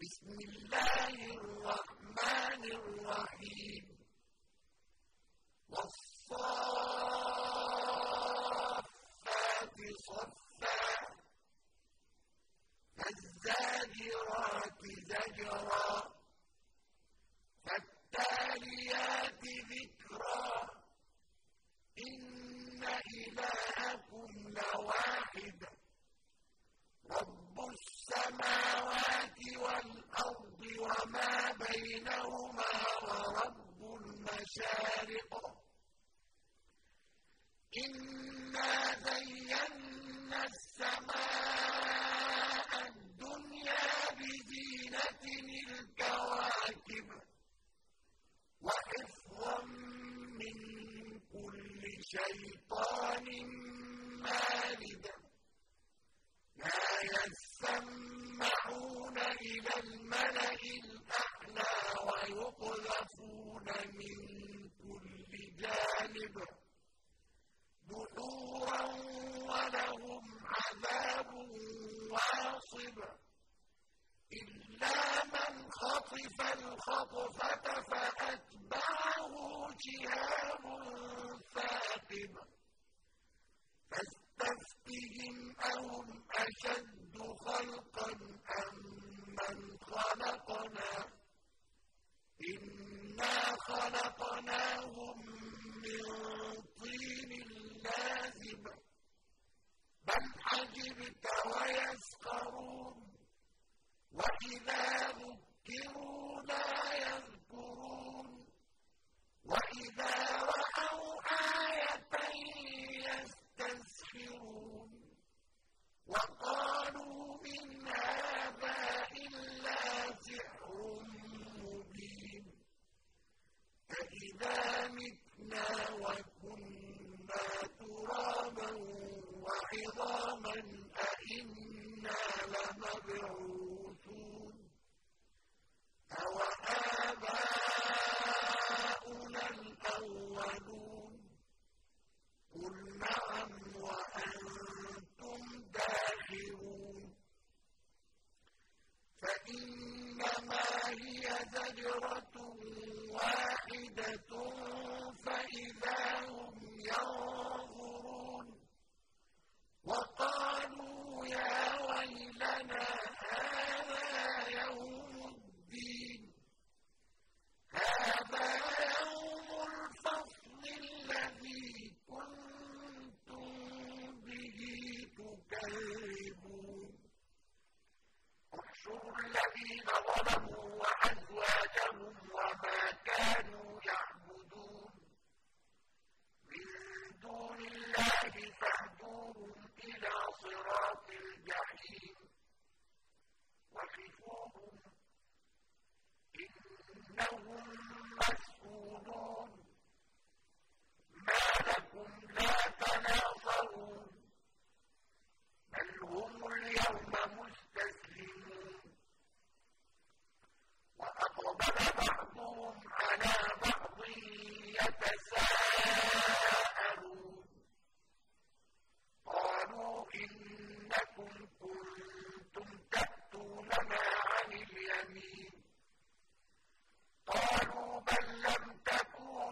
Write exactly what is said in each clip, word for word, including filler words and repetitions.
بسم الله الرحمن الرحيم والصافات صفا فالزاجرات زجرا فالتاليات ذكرا إن إلهكم لواحد رب السماوات والأرض وما بينهما ورب المشارق إنا زينا السماء الدنيا بزينة الكواكب وحفظا من كل شيطان مارد لا يسمعون إلى الملأ الأعلى ويقذفون من كل جانب دحورا ولهم عذاب واصب إلا من خطف الخطفة فأتبعه شهاب ثاقب فاستفتهم أهم أشد خلقا أم من خلقنا إنا خلقناهم من طين لازب بل عجبت ويسخرون وإذا ذكروا لا يذكرون وإذا رأوا آية يستسخرون وقالوا إن هذا إلا سحر مبين فإذا متنا وكنا ترابا وعظاما أئنا لمبعوثون أوآباؤنا الأولون قل نعم وأنتم داخرون فإنما هي زجرة واحدة فإذا هم ينظرون وقالوا يا ويلنا هذا يوم الدين هذا يوم الفصل الذي كنتم به تكذبون احشروا الذين ظلموا وأزواجهم وما كانوا يعبدون من دون الله فاهدوهم إلى صراط الجحيم وقفوهم إنهم مسؤولون ما لكم لا تناصرون بل هم اليوم مستسلمون وأقبل بعضهم على بعض يتساءلون قالوا إنكم كنتم تأتوننا عن اليمين قالوا بل لم تكونوا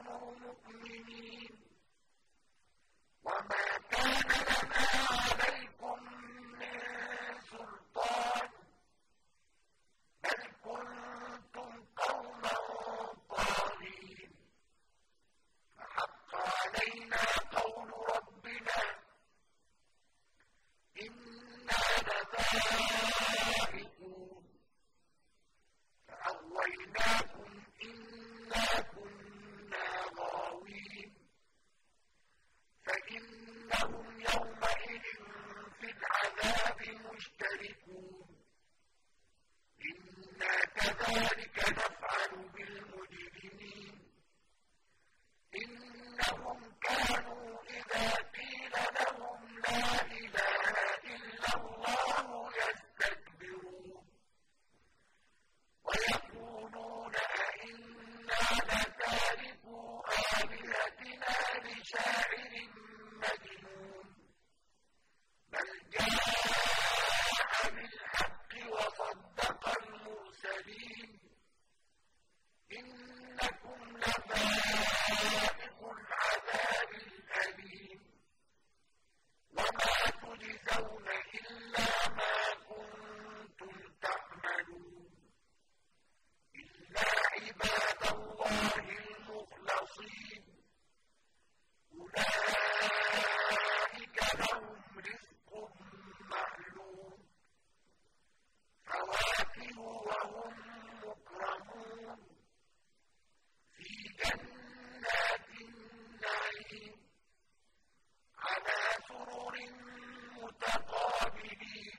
وهم مكرمون في جنات النعيم على سرر متقابلين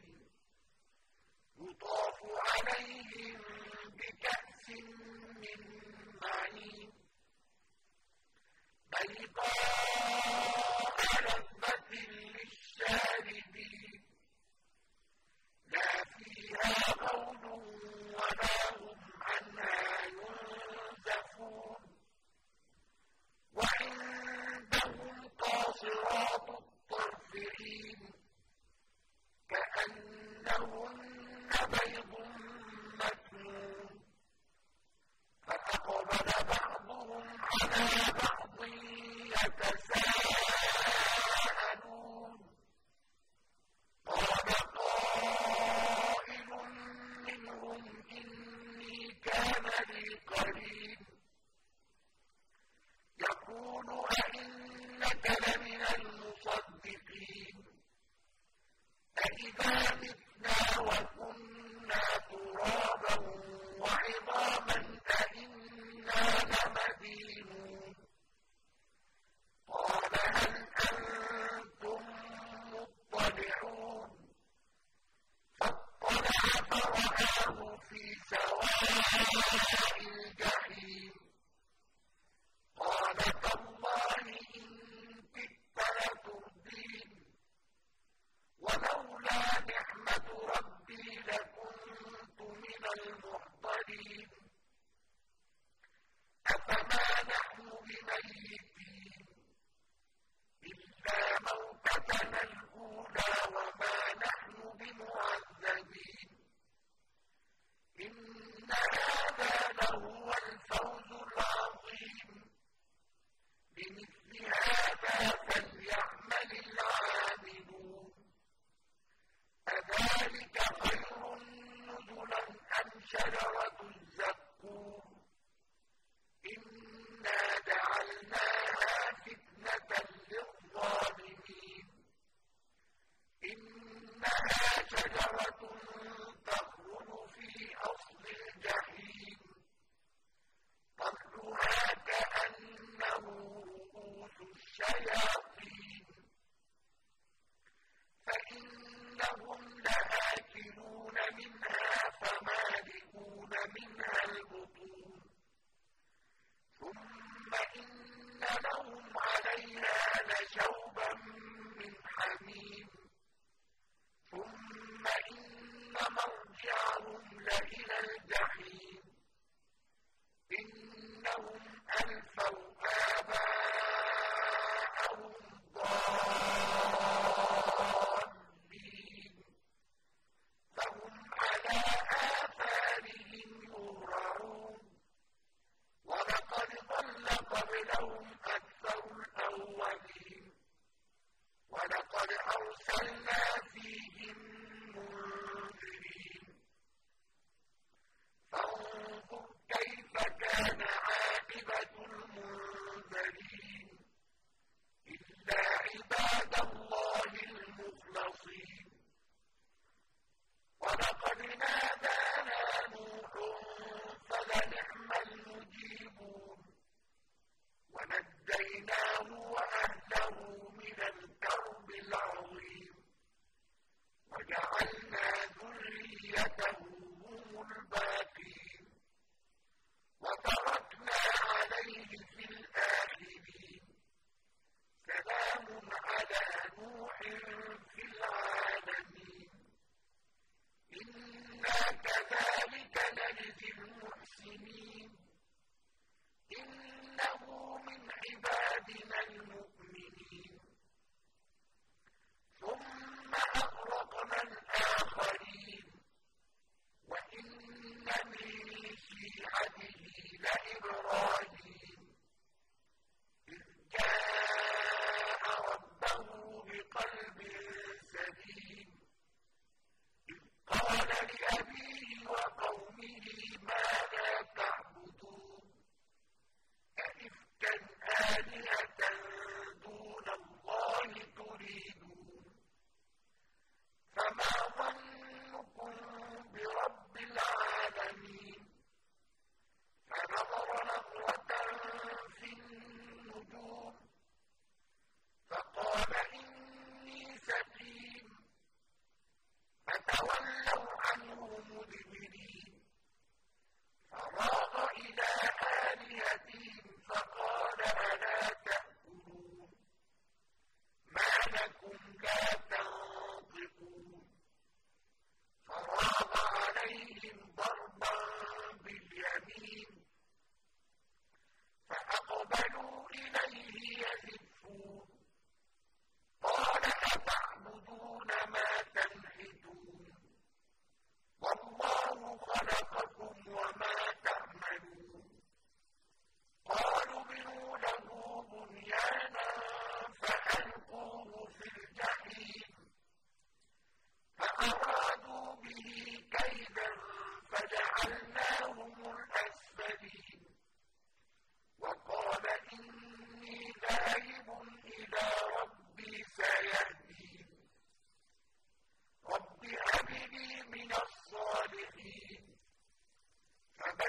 يطاف عليهم بكأس من معين بيضاء لذة للشاربين لا فيها غول ولا هم عنها ينزفون وعندهم قاصرات الطرف عين كأنهن بيض مكنون فأقبل بعضهم على بعض يتساءلون قال قائل منهم إني كان لي قرين يقول أئنك لمن المصدقين أإذا متنا وكنا ترابا وعظاما أئنا لمدينون قال هل أنتم مطلعون فاطلع فرآه في سواء الجحيم قال تالله إن كدت لتردين ولولا نعمة ربي لكنت من المحضرين أفما نحن بميتين إلا موتتنا الأولى وما نحن بمعذبين إن هذا لهو الفوز العظيم بمثل هذا فليعمل العاملون أذلك خير نزلا أم شجرة الزقوم إنا جعلناها فتنة للظالمين إنها شجرة تخرج في أصل الجحيم طلعها كأنه رؤوس الشياطين فإنهم لآكلون منها فمالئون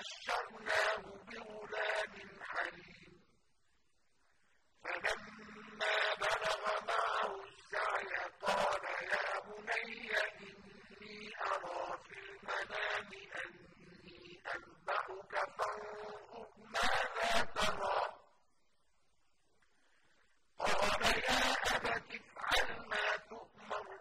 وبشرناه بغلام حليم فلما بلغ معه السعي قال يا بني إني أرى في المنام أني أذبحك فانظر ماذا ترى قال يا أبت افعل ما تؤمر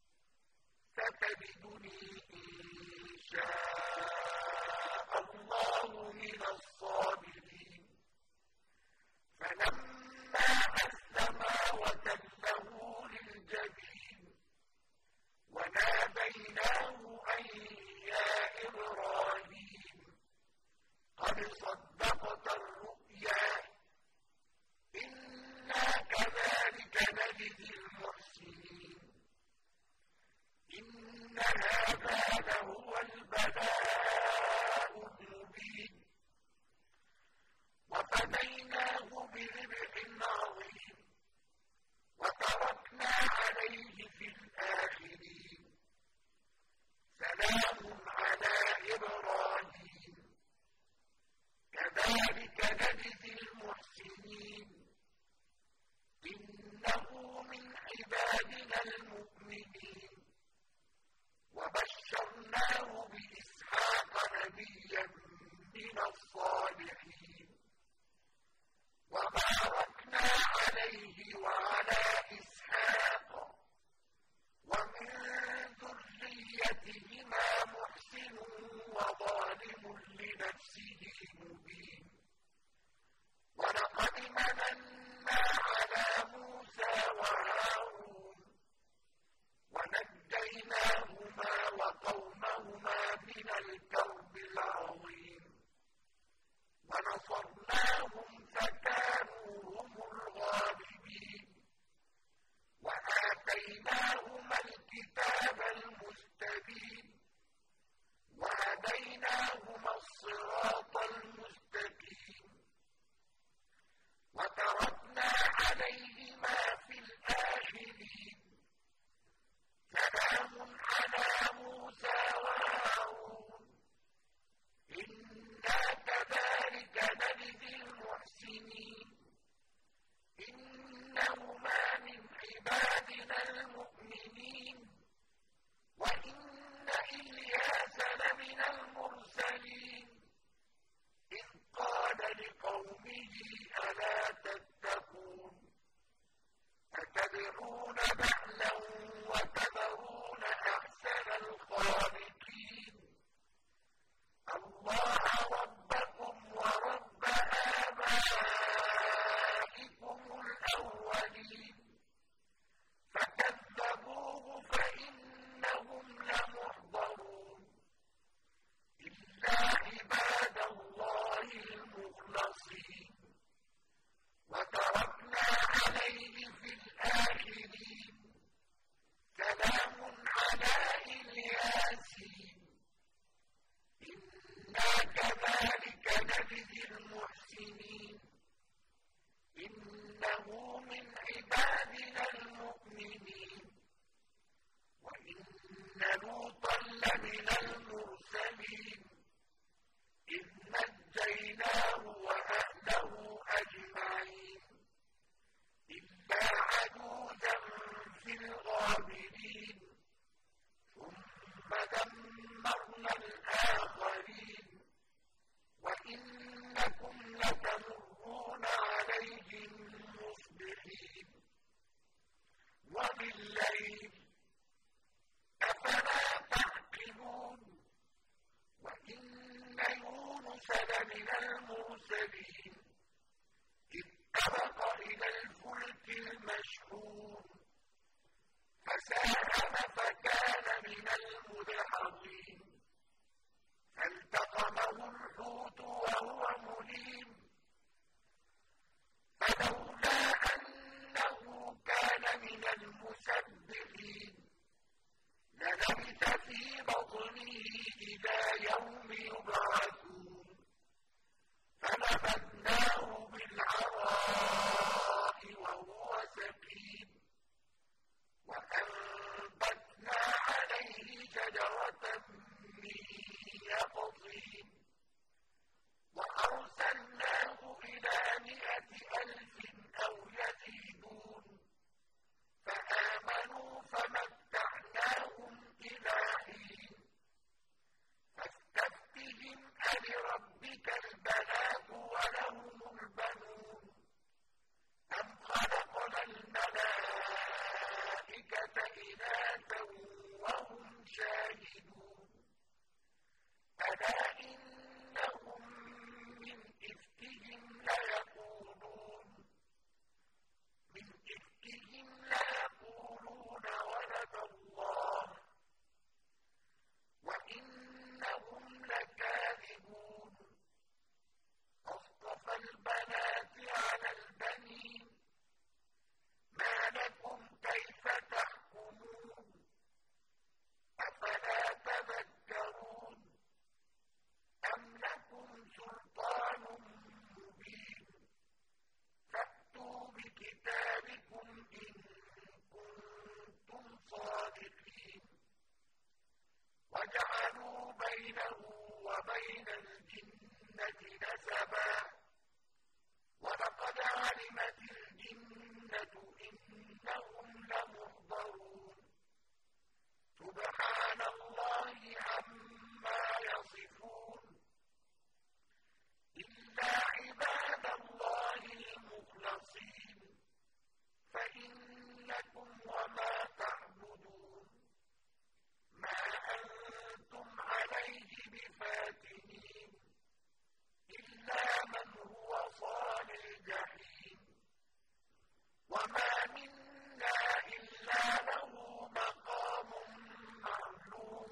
ستجدني إن شاء الله من الصابرين فلما أسلما وتله للجبين وناديناه أن يا إبراهيم قد صدقت الرؤيا إنا كذلك نجزي المحسنين إن هذا لهو البلاء المبين وفديناه بذبح عظيم وتركنا عليه في الآخرين سلام على إبراهيم كذلك نجزي المحسنين إنه من عبادنا المؤمنين وبشرناه بإسحاق نبيا من الصالحين وباركنا عليه وعلى إسحاق ومن ذريتهما محسن وظالم لنفسه مبين ولقد مننا على موسى وهارون ونجيناهما وقومهما من الكرب العظيم ونصرناهم فكانوا هم الغالبين وآتيناهما الكتاب المستبين وهديناهما الصراط المستقيم وتركنا عليهما في الآخرين سلام على موسى وهارون إنا كذلك نجزي المحسنين إنهما من عبادنا المؤمنين وإن إلياس لمن المرسلين إذ قال لقومه ألا تتقون أتدعون بعلا وتذرون أحسن الخالقين الله ربكم ورب آبائكم الأولين فكذبوه فإنهم لمحضرون إلا عباد الله المخلصين وتركنا عليه في الآخرين سلام على الياسين إنا كذلك نجزي المحسنين إنه من عبادنا المؤمنين وإن لوطا لمن المرسلين إذ نجيناه وأهله أجمعين إلا عجوزا في الغابرين ثم دمرنا الآخرين وإنكم لتمرون عليهم مصبحين وبالليل أفلا تعقلون وإن يونس لمن المرسلين إذ أبق إلى الفلك المشحون فساهم فكان من المدحضين فالتقمه الحوت وهو مليم فلولا أنه كان من المسبحين للبث في بطنه إلى يوم يبعثون فنبذناه بالعراء وهو سقيم وأنبتنا عليه شجرة من يقطين بَيْنَهُ وَبَيْنَ الْجِنَّةِ نَسَبًا ۚ وَلَقَدْ عَلِمَتِ الْجِنَّةُ إِنَّهُمْ لَمُحْضَرُونَ سُبْحَانَ اللَّهِ عَمَّا يَصِفُونَ إِلَّا عِبَادَ اللَّهِ الْمُخْلَصِينَ فَإِنَّكُمْ وَمَا تَعْبُدُونَ مَا أَنتُمْ عَلَيْهِ بِفَاتِنِينَ إِلَّا مَنْ هُوَ صَالِ الْجَحِيمِ وَمَا مِنَّا إِلَّا لَهُ مَقَامٌ مَّعْلُومٌ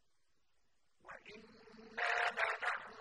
وَإِنَّا لَنَحْنُ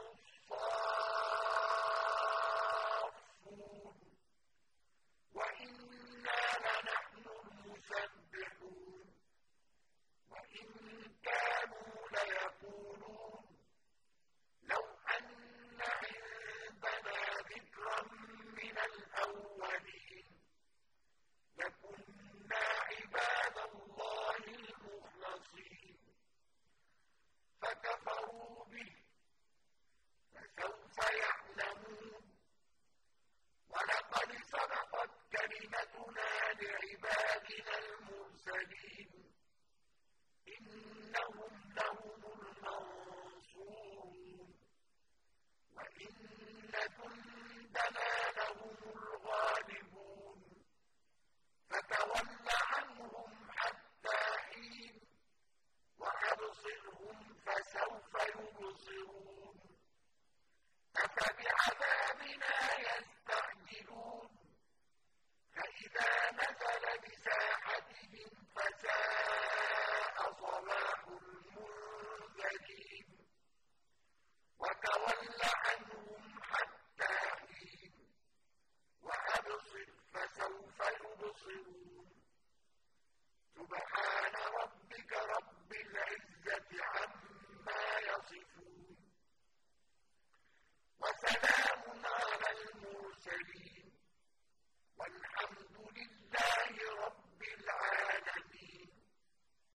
الصَّافُّونَ وَإِنَّا لَنَحْنُ الْمُسَبِّحُونَ وَإِن كَانُوا لَيَقُولُونَ لَوْ أَنَّ عِندَنَا ذِكْرًا مِّنَ الْأَوَّلِينَ لَكُنَّا عِبَادَ اللَّهِ الْمُخْلَصِينَ فَكَفَرُوا بِهِ فَسَوْفَ يَعْلَمُونَ وَلَقَدْ سَبَقَتْ كَلِمَتُنَا لِعِبَادِنَا الْمُرْسَلِينَ إِنَّهُمْ لَهُمُ الْمَنصُورُونَ وَإِنَّ جُندَنَا لَهُمُ الْغَالِبُونَ فَتَوَلَّ عَنْهُمْ حَتَّىٰ حِينٍ وَأَبْصِرْهُمْ فَسَوْفَ يُبْصِرُونَ أَفَبِعَذَابِنَا يَسْتَعْجِلُونَ فَإِذَا نَزَلَ بِسَاحَتِهِمْ فَسَاءَ صَبَاحُ الْمُنذَرِينَ وَتَوَلَّ عَنْهُمْ حَتَّىٰ حِينٍ وَأَبْصِرْ فَسَوْفَ يُبْصِرُونَ سُبْحَانَ رَبِّكَ رَبِّ الْعِزَّةِ عَمَّا يَصِفُونَ وَسَلَامٌ عَلَى الْمُرْسَلِينَ وَالْحَمْدُ لِلَّهِ رَبِّ